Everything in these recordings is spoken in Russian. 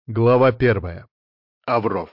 Глава 1. Авров.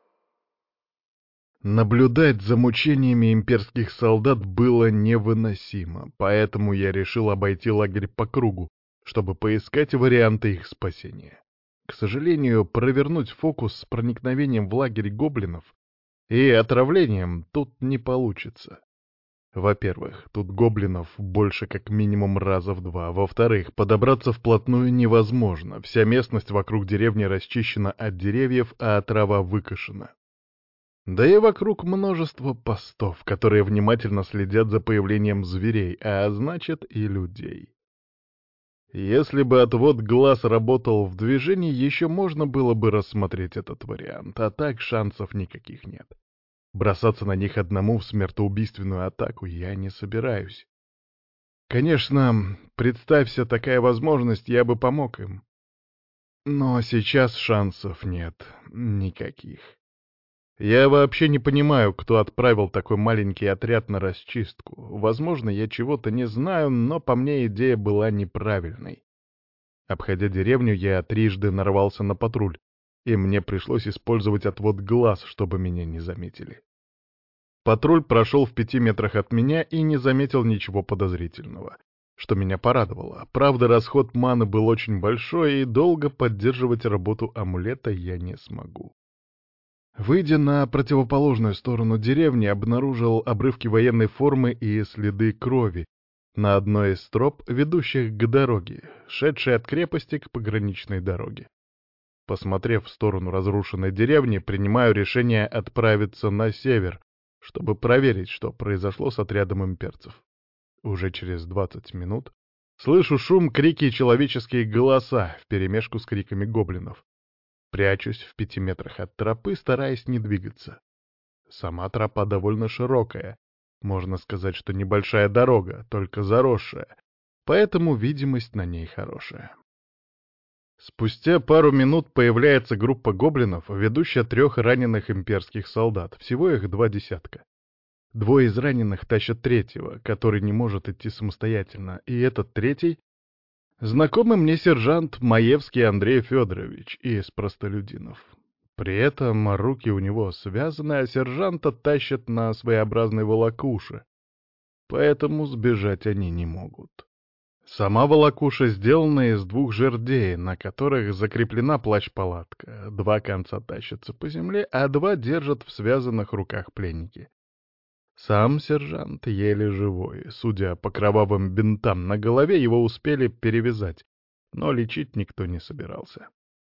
Наблюдать за мучениями имперских солдат было невыносимо, поэтому я решил обойти лагерь по кругу, чтобы поискать варианты их спасения. К сожалению, провернуть фокус с проникновением в лагерь гоблинов и отравлением тут не получится. Во-первых, тут гоблинов больше как минимум раза в два. Во-вторых, подобраться вплотную невозможно. Вся местность вокруг деревни расчищена от деревьев, а трава выкошена. Да и вокруг множество постов, которые внимательно следят за появлением зверей, а значит и людей. Если бы отвод глаз работал в движении, еще можно было бы рассмотреть этот вариант, а так шансов никаких нет. Бросаться на них одному в смертоубийственную атаку я не собираюсь. Конечно, представься такая возможность, я бы помог им. Но сейчас шансов нет никаких. Я вообще не понимаю, кто отправил такой маленький отряд на расчистку. Возможно, я чего-то не знаю, но по мне идея была неправильной. Обходя деревню, я трижды нарвался на патруль, и мне пришлось использовать отвод глаз, чтобы меня не заметили. Патруль прошел в 5 метрах от меня и не заметил ничего подозрительного, что меня порадовало. Правда, расход маны был очень большой, и долго поддерживать работу амулета я не смогу. Выйдя на противоположную сторону деревни, обнаружил обрывки военной формы и следы крови на одной из троп, ведущих к дороге, шедшей от крепости к пограничной дороге. Посмотрев в сторону разрушенной деревни, принимаю решение отправиться на север, чтобы проверить, что произошло с отрядом имперцев. Уже через 20 минут слышу шум, крики и человеческие голоса вперемешку с криками гоблинов. Прячусь в 5 метрах от тропы, стараясь не двигаться. Сама тропа довольно широкая. Можно сказать, что небольшая дорога, только заросшая, поэтому видимость на ней хорошая. Спустя пару минут появляется группа гоблинов, ведущая 3 раненых имперских солдат, всего их 2 десятка. Двое из раненых тащат третьего, который не может идти самостоятельно, и этот третий — знакомый мне сержант Маевский Андрей Федорович из простолюдинов. При этом руки у него связаны, а сержанта тащат на своеобразной волокуше, поэтому сбежать они не могут. Сама волокуша сделана из 2 жердей, на которых закреплена плащ-палатка. 2 конца тащатся по земле, а 2 держат в связанных руках пленники. Сам сержант еле живой. Судя по кровавым бинтам на голове, его успели перевязать, но лечить никто не собирался.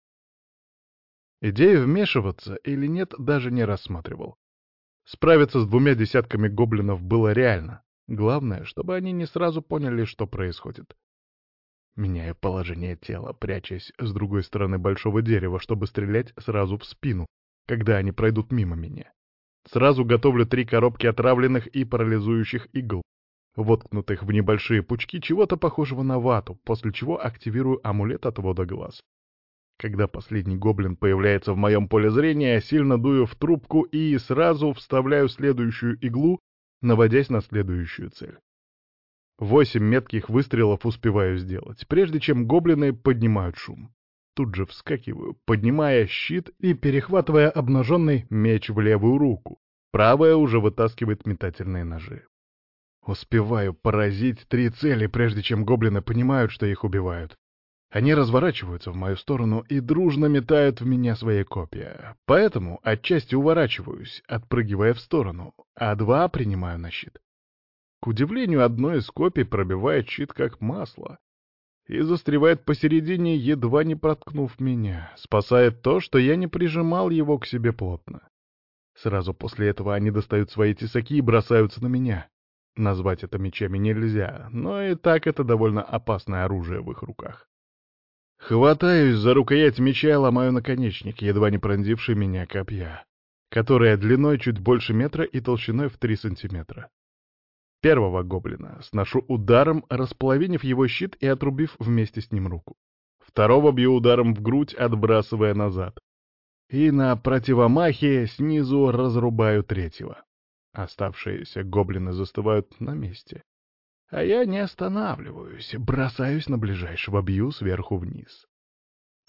Идею вмешиваться или нет даже не рассматривал. Справиться с 2 десятками гоблинов было реально. Главное, чтобы они не сразу поняли, что происходит. Меняю положение тела, прячась с другой стороны большого дерева, чтобы стрелять сразу в спину, когда они пройдут мимо меня. Сразу готовлю 3 коробки отравленных и парализующих игл, воткнутых в небольшие пучки чего-то похожего на вату, после чего активирую амулет отвода глаз. Когда последний гоблин появляется в моем поле зрения, сильно дую в трубку и сразу вставляю следующую иглу, наводясь на следующую цель. 8 метких выстрелов успеваю сделать, прежде чем гоблины поднимают шум. Тут же вскакиваю, поднимая щит и перехватывая обнаженный меч в левую руку. Правая уже вытаскивает метательные ножи. Успеваю поразить 3 цели, прежде чем гоблины понимают, что их убивают. Они разворачиваются в мою сторону и дружно метают в меня свои копья. Поэтому отчасти уворачиваюсь, отпрыгивая в сторону, а 2 принимаю на щит. К удивлению, одно из копий пробивает щит как масло и застревает посередине, едва не проткнув меня. Спасает то, что я не прижимал его к себе плотно. Сразу после этого они достают свои тесаки и бросаются на меня. Назвать это мечами нельзя, но и так это довольно опасное оружие в их руках. Хватаюсь за рукоять меча и ломаю наконечник, едва не пронзивший меня копья, которое длиной чуть больше метра и толщиной в 3 сантиметра. Первого гоблина сношу ударом, располовинив его щит и отрубив вместе с ним руку. Второго бью ударом в грудь, отбрасывая назад. И на противомахе снизу разрубаю третьего. Оставшиеся гоблины застывают на месте. А я не останавливаюсь, бросаюсь на ближайшего, бью сверху вниз.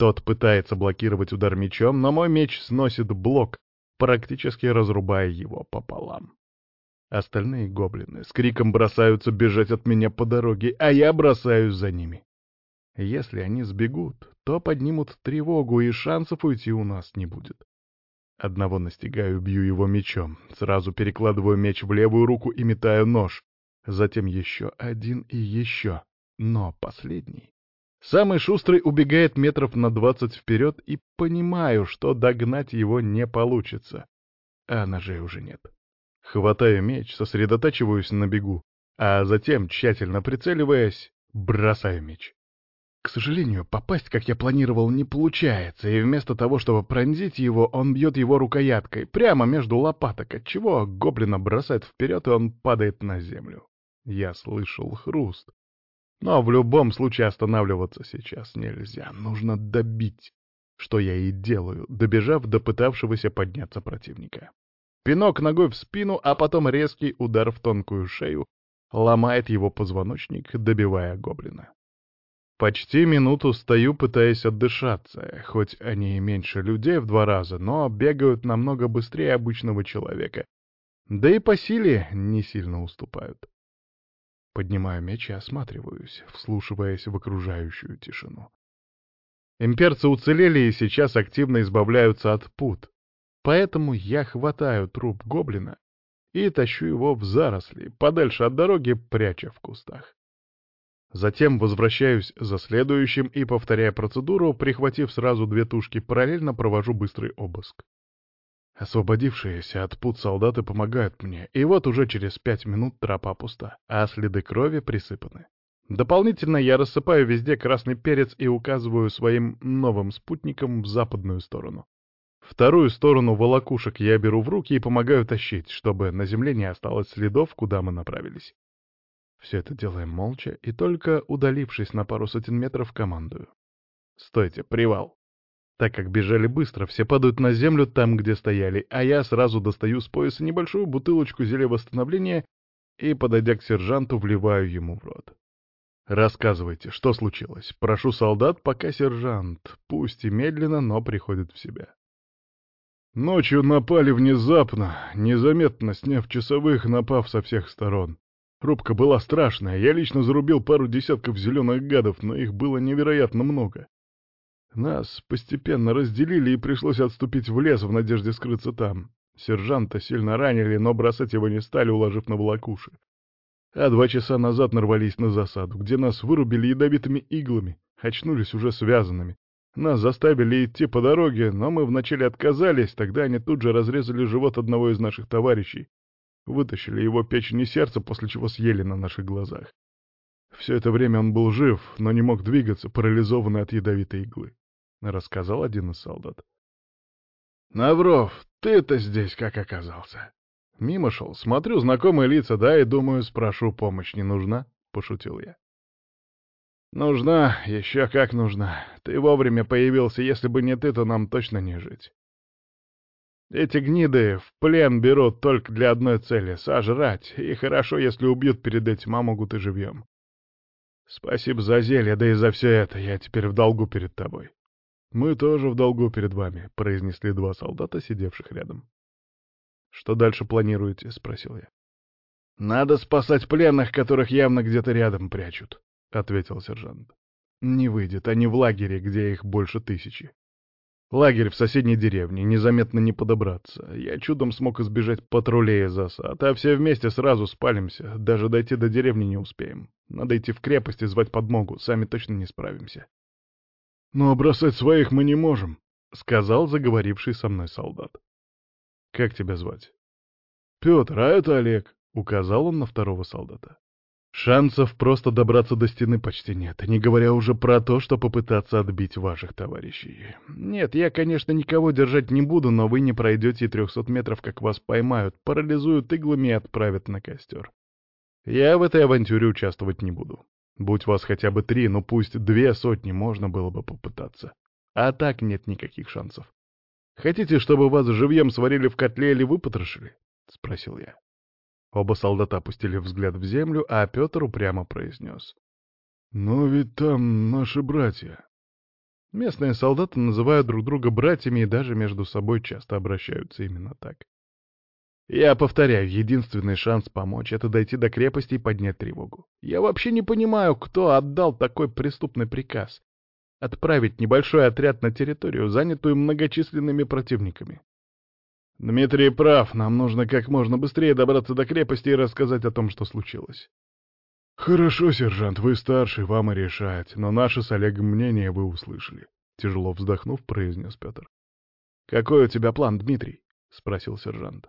Тот пытается блокировать удар мечом, но мой меч сносит блок, практически разрубая его пополам. Остальные гоблины с криком бросаются бежать от меня по дороге, а я бросаюсь за ними. Если они сбегут, то поднимут тревогу, и шансов уйти у нас не будет. Одного настигаю, бью его мечом, сразу перекладываю меч в левую руку и метаю нож. Затем еще один и еще. Но последний. Самый шустрый убегает метров на 20 вперед, и понимаю, что догнать его не получится. А ножей уже нет. Хватаю меч, сосредотачиваюсь на бегу, а затем, тщательно прицеливаясь, бросаю меч. К сожалению, попасть, как я планировал, не получается, и вместо того, чтобы пронзить его, он бьет его рукояткой, прямо между лопаток, отчего гоблина бросает вперед, и он падает на землю. Я слышал хруст. Но в любом случае останавливаться сейчас нельзя, нужно добить, что я и делаю, добежав до пытавшегося подняться противника. Пинок ногой в спину, а потом резкий удар в тонкую шею ломает его позвоночник, добивая гоблина. Почти минуту стою, пытаясь отдышаться, хоть они и меньше людей в 2 раза, но бегают намного быстрее обычного человека. Да и по силе не сильно уступают. Поднимаю меч и осматриваюсь, вслушиваясь в окружающую тишину. Имперцы уцелели и сейчас активно избавляются от пут, поэтому я хватаю труп гоблина и тащу его в заросли, подальше от дороги, пряча в кустах. Затем возвращаюсь за следующим и, повторяя процедуру, прихватив сразу 2 тушки, параллельно провожу быстрый обыск. Освободившиеся от пут солдаты помогают мне, и вот уже через 5 минут тропа пуста, а следы крови присыпаны. Дополнительно я рассыпаю везде красный перец и указываю своим новым спутникам в западную сторону. Вторую сторону волокушек я беру в руки и помогаю тащить, чтобы на земле не осталось следов, куда мы направились. Все это делаем молча, и только удалившись на пару сотен метров, командую. «Стойте, привал!» Так как бежали быстро, все падают на землю там, где стояли, а я сразу достаю с пояса небольшую бутылочку зелья восстановления и, подойдя к сержанту, вливаю ему в рот. «Рассказывайте, что случилось? Прошу солдат, пока сержант, пусть и медленно, но приходит в себя». Ночью напали внезапно, незаметно сняв часовых, напав со всех сторон. Рубка была страшная, я лично зарубил пару десятков зеленых гадов, но их было невероятно много. Нас постепенно разделили, и пришлось отступить в лес в надежде скрыться там. Сержанта сильно ранили, но бросать его не стали, уложив на волокуши. А 2 часа назад нарвались на засаду, где нас вырубили ядовитыми иглами, очнулись уже связанными. Нас заставили идти по дороге, но мы вначале отказались, тогда они тут же разрезали живот одного из наших товарищей. Вытащили его печень и сердце, после чего съели на наших глазах. Все это время он был жив, но не мог двигаться, парализованный от ядовитой иглы, — рассказал один из солдат. «Навров, ты-то здесь как оказался?» «Мимо шел, смотрю, знакомые лица, да, и думаю, спрошу, помощь не нужна?» — пошутил я. «Нужна, еще как нужна. Ты вовремя появился, если бы не ты, то нам точно не жить. Эти гниды в плен берут только для одной цели — сожрать, и хорошо, если убьют перед этим, а могут и живьем. Спасибо за зелье, да и за все это, я теперь в долгу перед тобой». «Мы тоже в долгу перед вами», — произнесли 2 солдата, сидевших рядом. «Что дальше планируете?» — спросил я. «Надо спасать пленных, которых явно где-то рядом прячут», — ответил сержант. «Не выйдет, они в лагере, где их больше 1000. Лагерь в соседней деревне, незаметно не подобраться. Я чудом смог избежать патрулей и засад, а все вместе сразу спалимся, даже дойти до деревни не успеем. Надо идти в крепость и звать подмогу, сами точно не справимся». «Но бросать своих мы не можем», — сказал заговоривший со мной солдат. «Как тебя звать?» «Петр, а это Олег», — указал он на второго солдата. «Шансов просто добраться до стены почти нет, не говоря уже про то, что попытаться отбить ваших товарищей. Нет, я, конечно, никого держать не буду, но вы не пройдете и 300 метров, как вас поймают, парализуют иглами и отправят на костер. Я в этой авантюре участвовать не буду. Будь вас хотя бы 3, ну пусть 200 можно было бы попытаться. А так нет никаких шансов. Хотите, чтобы вас живьем сварили в котле или выпотрошили?» — спросил я. Оба солдата опустили взгляд в землю, а Петр упрямо произнес: «Но ведь там наши братья». Местные солдаты называют друг друга братьями и даже между собой часто обращаются именно так. Я повторяю, единственный шанс помочь — это дойти до крепости и поднять тревогу. Я вообще не понимаю, кто отдал такой преступный приказ — отправить небольшой отряд на территорию, занятую многочисленными противниками. Дмитрий прав, нам нужно как можно быстрее добраться до крепости и рассказать о том, что случилось. Хорошо, сержант, вы старший, вам и решать, но наше с Олегом мнение вы услышали. Тяжело вздохнув, произнес Петр. Какой у тебя план, Дмитрий? Спросил сержант.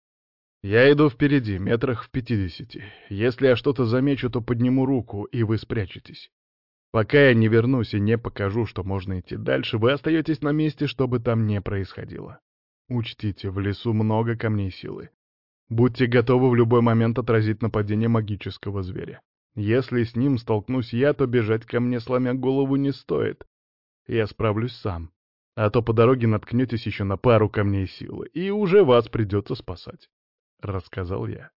Я иду впереди, метрах в 50. Если я что-то замечу, то подниму руку, и вы спрячетесь. Пока я не вернусь и не покажу, что можно идти дальше, вы остаетесь на месте, что бы там ни происходило. Учтите, в лесу много камней силы. Будьте готовы в любой момент отразить нападение магического зверя. Если с ним столкнусь я, то бежать ко мне, сломя голову, не стоит. Я справлюсь сам. А то по дороге наткнетесь еще на пару камней силы, и уже вас придется спасать. — рассказал я.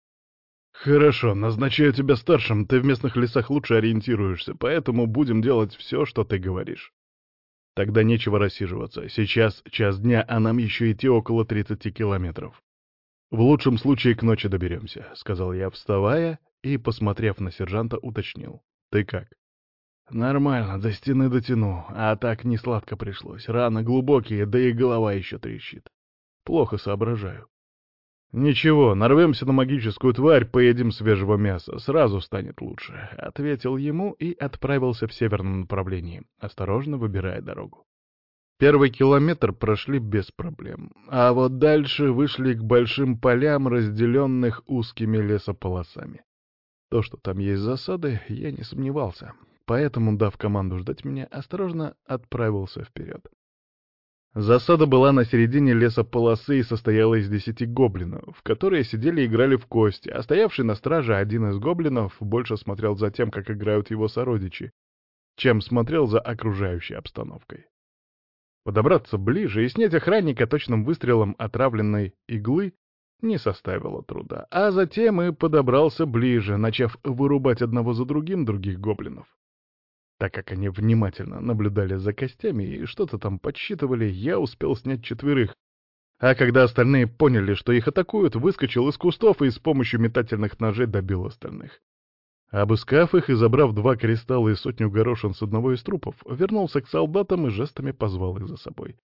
«Хорошо, назначаю тебя старшим, ты в местных лесах лучше ориентируешься, поэтому будем делать все, что ты говоришь. Тогда нечего рассиживаться, сейчас час дня, а нам еще идти около 30 километров. В лучшем случае к ночи доберемся», — сказал я, вставая, и, посмотрев на сержанта, уточнил. «Ты как?» «Нормально, до стены дотяну, а так не сладко пришлось. Раны глубокие, да и голова еще трещит. Плохо соображаю». «Ничего, нарвемся на магическую тварь, поедим свежего мяса, сразу станет лучше», — ответил ему и отправился в северном направлении, осторожно выбирая дорогу. Первый километр прошли без проблем, а вот дальше вышли к большим полям, разделенных узкими лесополосами. То, что там есть засады, я не сомневался, поэтому, дав команду ждать меня, осторожно отправился вперед. Засада была на середине лесополосы и состояла из 10 гоблинов, которые сидели и играли в кости, а стоявший на страже один из гоблинов больше смотрел за тем, как играют его сородичи, чем смотрел за окружающей обстановкой. Подобраться ближе и снять охранника точным выстрелом отравленной иглы не составило труда, а затем и подобрался ближе, начав вырубать одного за другим других гоблинов. Так как они внимательно наблюдали за костями и что-то там подсчитывали, я успел снять 4, а когда остальные поняли, что их атакуют, выскочил из кустов и с помощью метательных ножей добил остальных. Обыскав их и забрав 2 кристалла и 100 горошин с одного из трупов, вернулся к солдатам и жестами позвал их за собой.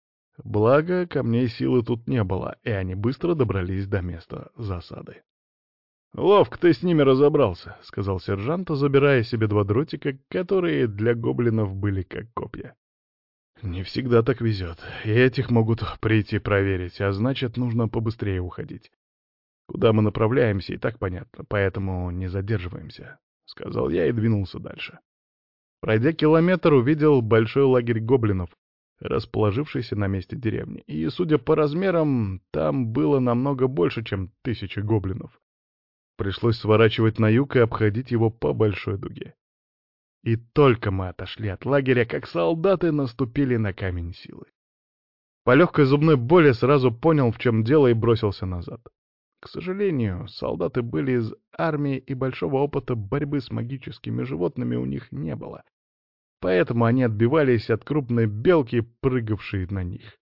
Благо, камней силы тут не было, и они быстро добрались до места засады. «Ловко ты с ними разобрался», — сказал сержант, забирая себе 2 дротика, которые для гоблинов были как копья. «Не всегда так везет, и этих могут прийти проверить, а значит, нужно побыстрее уходить. Куда мы направляемся, и так понятно, поэтому не задерживаемся», — сказал я и двинулся дальше. Пройдя километр, увидел большой лагерь гоблинов, расположившийся на месте деревни, и, судя по размерам, там было намного больше, чем 1000 гоблинов. Пришлось сворачивать на юг и обходить его по большой дуге. И только мы отошли от лагеря, как солдаты наступили на камень силы. По легкой зубной боли сразу понял, в чем дело, и бросился назад. К сожалению, солдаты были из армии, и большого опыта борьбы с магическими животными у них не было. Поэтому они отбивались от крупной белки, прыгавшей на них.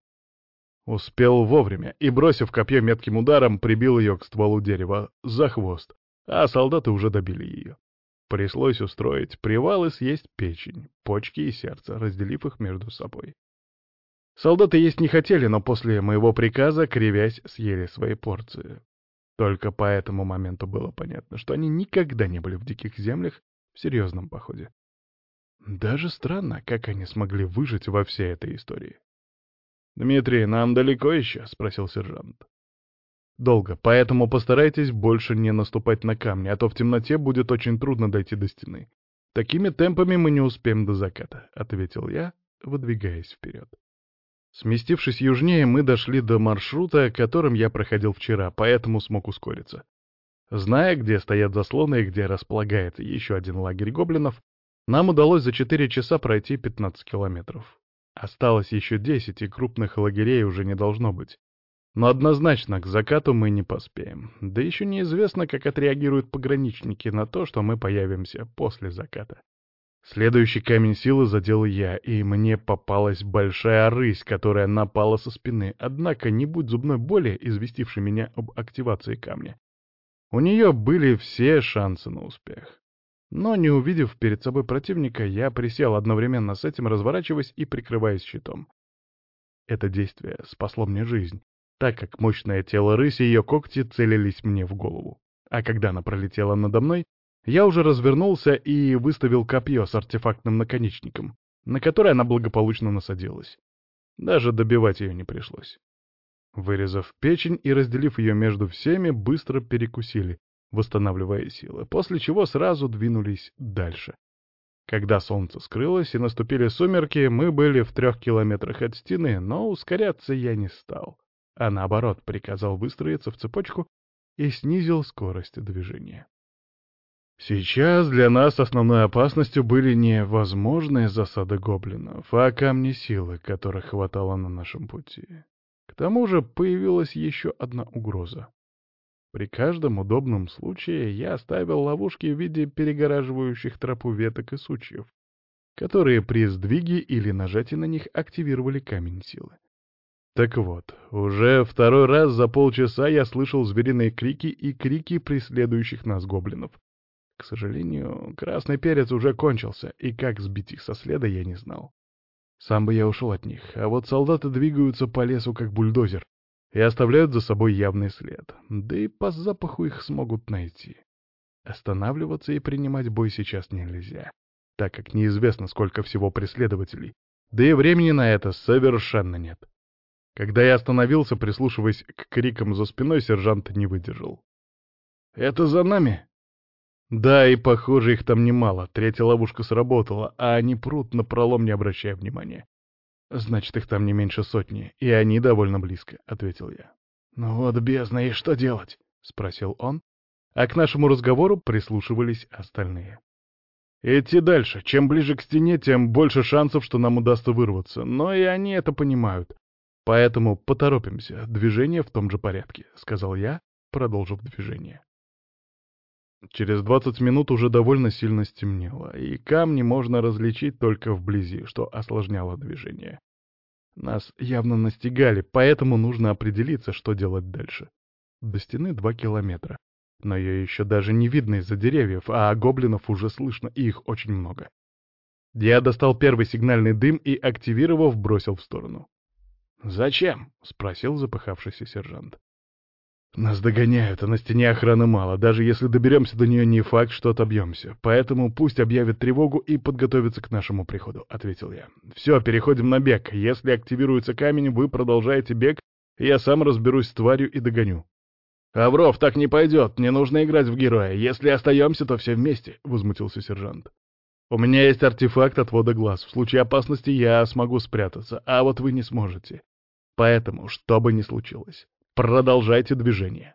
Успел вовремя и, бросив копье метким ударом, прибил ее к стволу дерева за хвост, а солдаты уже добили ее. Пришлось устроить привал и съесть печень, почки и сердце, разделив их между собой. Солдаты есть не хотели, но после моего приказа, кривясь, съели свои порции. Только по этому моменту было понятно, что они никогда не были в диких землях в серьезном походе. Даже странно, как они смогли выжить во всей этой истории. «Дмитрий, нам далеко еще?» — спросил сержант. «Долго, поэтому постарайтесь больше не наступать на камни, а то в темноте будет очень трудно дойти до стены. Такими темпами мы не успеем до заката», — ответил я, выдвигаясь вперед. Сместившись южнее, мы дошли до маршрута, которым я проходил вчера, поэтому смог ускориться. Зная, где стоят заслоны и где располагается еще один лагерь гоблинов, нам удалось за 4 часа пройти 15 километров. Осталось еще 10, и крупных лагерей уже не должно быть. Но однозначно к закату мы не поспеем. Да еще неизвестно, как отреагируют пограничники на то, что мы появимся после заката. Следующий камень силы задел я, и мне попалась большая рысь, которая напала со спины, однако не будь зубной боли, известившей меня об активации камня. У нее были все шансы на успех. Но не увидев перед собой противника, я присел одновременно с этим, разворачиваясь и прикрываясь щитом. Это действие спасло мне жизнь, так как мощное тело рыси и ее когти целились мне в голову. А когда она пролетела надо мной, я уже развернулся и выставил копье с артефактным наконечником, на которое она благополучно насадилась. Даже добивать ее не пришлось. Вырезав печень и разделив ее между всеми, быстро перекусили, восстанавливая силы, после чего сразу двинулись дальше. Когда солнце скрылось и наступили сумерки, мы были в 3 километрах от стены, но ускоряться я не стал, а наоборот приказал выстроиться в цепочку и снизил скорость движения. Сейчас для нас основной опасностью были не возможные засады гоблинов, а камни силы, которых хватало на нашем пути. К тому же появилась еще одна угроза. При каждом удобном случае я ставил ловушки в виде перегораживающих тропу веток и сучьев, которые при сдвиге или нажатии на них активировали камень силы. Так вот, уже второй раз за полчаса я слышал звериные крики и крики преследующих нас гоблинов. К сожалению, красный перец уже кончился, и как сбить их со следа я не знал. Сам бы я ушел от них, а вот солдаты двигаются по лесу как бульдозер и оставляют за собой явный след, да и по запаху их смогут найти. Останавливаться и принимать бой сейчас нельзя, так как неизвестно, сколько всего преследователей, да и времени на это совершенно нет. Когда я остановился, прислушиваясь к крикам за спиной, сержант не выдержал. «Это за нами?» Да, и похоже, их там немало. Третья ловушка сработала, а они прут напролом, не обращая внимания. «Значит, их там не меньше сотни, и они довольно близко», — ответил я. «Ну вот бездна, и что делать?» — спросил он, а к нашему разговору прислушивались остальные. «Идти дальше. Чем ближе к стене, тем больше шансов, что нам удастся вырваться, но и они это понимают. Поэтому поторопимся, движение в том же порядке», — сказал я, продолжив движение. Через 20 минут уже довольно сильно стемнело, и камни можно различить только вблизи, что осложняло движение. Нас явно настигали, поэтому нужно определиться, что делать дальше. До стены 2 километра, но ее еще даже не видно из-за деревьев, а гоблинов уже слышно, и их очень много. Я достал первый сигнальный дым и, активировав, бросил в сторону. «Зачем?» — спросил запыхавшийся сержант. «Нас догоняют, а на стене охраны мало. Даже если доберемся до нее, не факт, что отобьемся. Поэтому пусть объявят тревогу и подготовятся к нашему приходу», — ответил я. «Все, переходим на бег. Если активируется камень, вы продолжаете бег, и я сам разберусь с тварью и догоню». «Авров, так не пойдет. Не нужно играть в героя. Если остаемся, то все вместе», — возмутился сержант. «У меня есть артефакт отвода глаз. В случае опасности я смогу спрятаться, а вот вы не сможете. Поэтому, что бы ни случилось, продолжайте движение».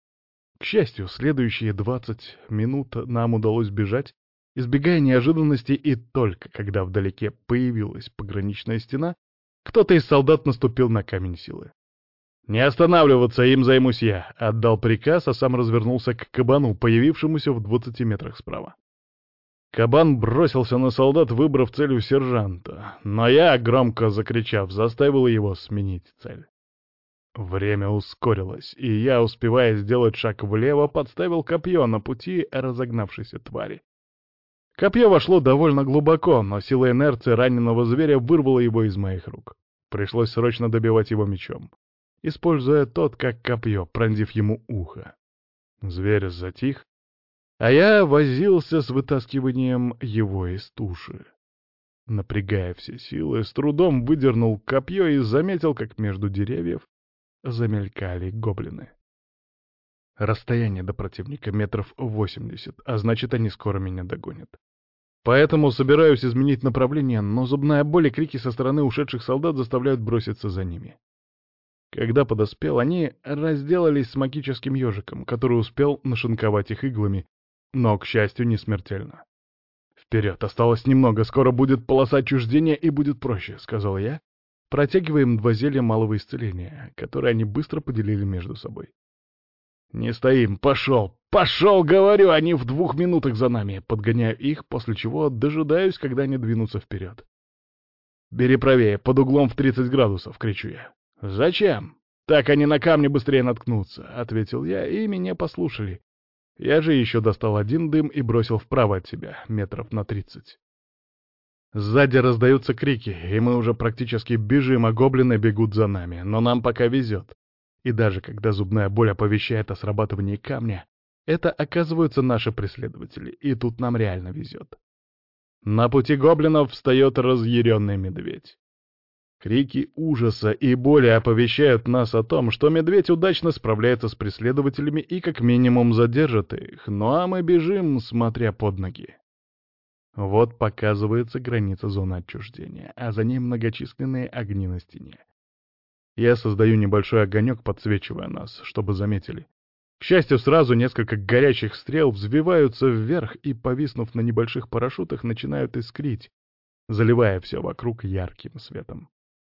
К счастью, следующие 20 минут нам удалось бежать, избегая неожиданностей, и только когда вдалеке появилась пограничная стена, кто-то из солдат наступил на камень силы. «Не останавливаться, им займусь я», — отдал приказ, а сам развернулся к кабану, появившемуся в 20 метрах справа. Кабан бросился на солдат, выбрав целью сержанта, но я, громко закричав, заставил его сменить цель. Время ускорилось, и я, успевая сделать шаг влево, подставил копье на пути разогнавшейся твари. Копье вошло довольно глубоко, но сила инерции раненого зверя вырвала его из моих рук. Пришлось срочно добивать его мечом, используя тот как копье, пронзив ему ухо. Зверь затих, а я возился с вытаскиванием его из туши. Напрягая все силы, с трудом выдернул копье и заметил, как между деревьев замелькали гоблины. Расстояние до противника метров 80, а значит, они скоро меня догонят. Поэтому собираюсь изменить направление, но зубная боль и крики со стороны ушедших солдат заставляют броситься за ними. Когда подоспел, они разделались с магическим ежиком, который успел нашинковать их иглами, но, к счастью, не смертельно. «Вперед, осталось немного, скоро будет полоса отчуждения и будет проще», — сказал я, протягивая им 2 зелья малого исцеления, которые они быстро поделили между собой. «Не стоим, пошел! Пошел, говорю, они в 2 минутах за нами!» Подгоняю их, после чего дожидаюсь, когда они двинутся вперед. «Бери правее, под углом в 30 градусов!» — кричу я. «Зачем? Так они на камни быстрее наткнутся!» — ответил я, и меня послушали. Я же еще достал один дым и бросил вправо от себя, метров на 30. Сзади раздаются крики, и мы уже практически бежим, а гоблины бегут за нами, но нам пока везет. И даже когда зубная боль оповещает о срабатывании камня, это оказываются наши преследователи, и тут нам реально везет. На пути гоблинов встает разъяренный медведь. Крики ужаса и боли оповещают нас о том, что медведь удачно справляется с преследователями и как минимум задержит их, ну а мы бежим, смотря под ноги. Вот показывается граница зоны отчуждения, а за ней многочисленные огни на стене. Я создаю небольшой огонек, подсвечивая нас, чтобы заметили. К счастью, сразу несколько горячих стрел взвиваются вверх и, повиснув на небольших парашютах, начинают искрить, заливая все вокруг ярким светом.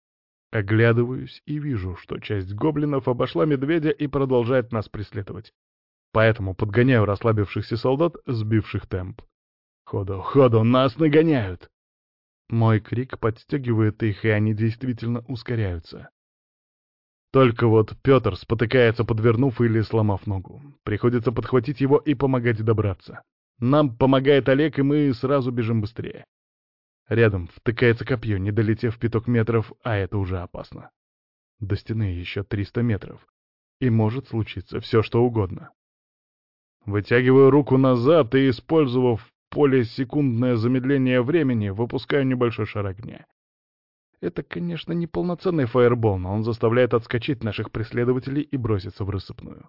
Оглядываюсь и вижу, что часть гоблинов обошла медведя и продолжает нас преследовать. Поэтому подгоняю расслабившихся солдат, сбивших темп. Ходу, ходу, нас нагоняют! Мой крик подстегивает их, и они действительно ускоряются. Только вот Петр спотыкается, подвернув или сломав ногу. Приходится подхватить его и помогать добраться. Нам помогает Олег, и мы сразу бежим быстрее. Рядом втыкается копье, не долетев 5 метров, а это уже опасно. До стены еще 300 метров. И может случиться все, что угодно. Вытягиваю руку назад и, использовав полесекундное замедление времени, выпускаю небольшой шар огня. Это, конечно, не полноценный фаербол, но он заставляет отскочить наших преследователей и броситься в рассыпную.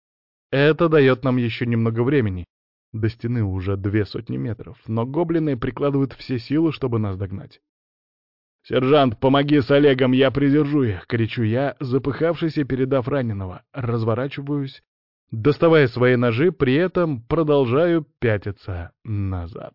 Это дает нам еще немного времени. До стены уже 200 метров, но гоблины прикладывают все силы, чтобы нас догнать. «Сержант, помоги с Олегом, я придержу их!» — кричу я, запыхавшись и передав раненого. Разворачиваюсь, доставая свои ножи, при этом продолжаю пятиться назад.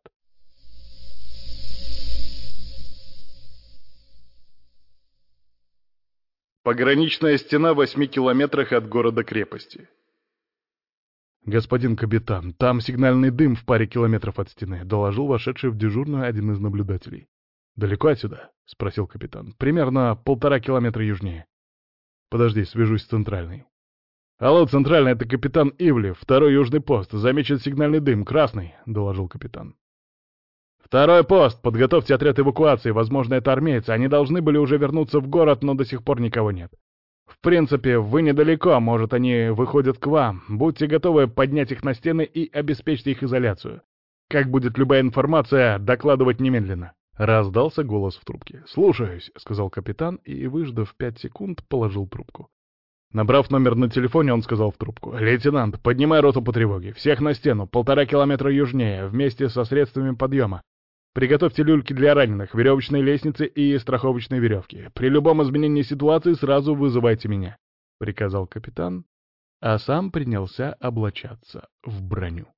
Пограничная стена в 8 километрах от города-крепости. «Господин капитан, там сигнальный дым в паре километров от стены», — доложил вошедший в дежурную один из наблюдателей. «Далеко отсюда?» — спросил капитан. «Примерно 1,5 километра южнее». «Подожди, свяжусь с центральной». «Алло, центральная, это капитан Ивлев, второй южный пост. Замечен сигнальный дым, красный», — доложил капитан. «Второй пост, подготовьте отряд эвакуации, возможно, это армейцы. Они должны были уже вернуться в город, но до сих пор никого нет. В принципе, вы недалеко, может, они выходят к вам. Будьте готовы поднять их на стены и обеспечьте их изоляцию. Как будет любая информация, докладывать немедленно». Раздался голос в трубке. «Слушаюсь», — сказал капитан и, выждав 5 секунд, положил трубку. Набрав номер на телефоне, он сказал в трубку: «Лейтенант, поднимай роту по тревоге. Всех на стену, 1,5 километра южнее, вместе со средствами подъема. Приготовьте люльки для раненых, веревочные лестницы и страховочные веревки. При любом изменении ситуации сразу вызывайте меня», — приказал капитан, а сам принялся облачаться в броню.